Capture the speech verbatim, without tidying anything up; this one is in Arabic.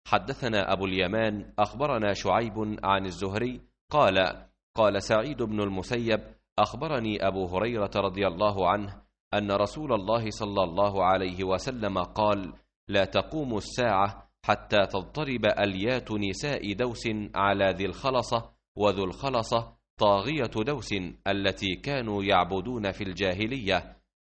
حدثنا أبو اليمان أخبرنا شعيب عن الزهري قال قال سعيد بن المسيب أخبرني أبو هريرة رضي الله عنه أن رسول الله صلى الله عليه وسلم قال لا تقوم الساعة حتى تضطرب أليات نساء دوس على ذي الخلصة، وذو الخلصة طاغية دوس التي كانوا يعبدون في الجاهلية،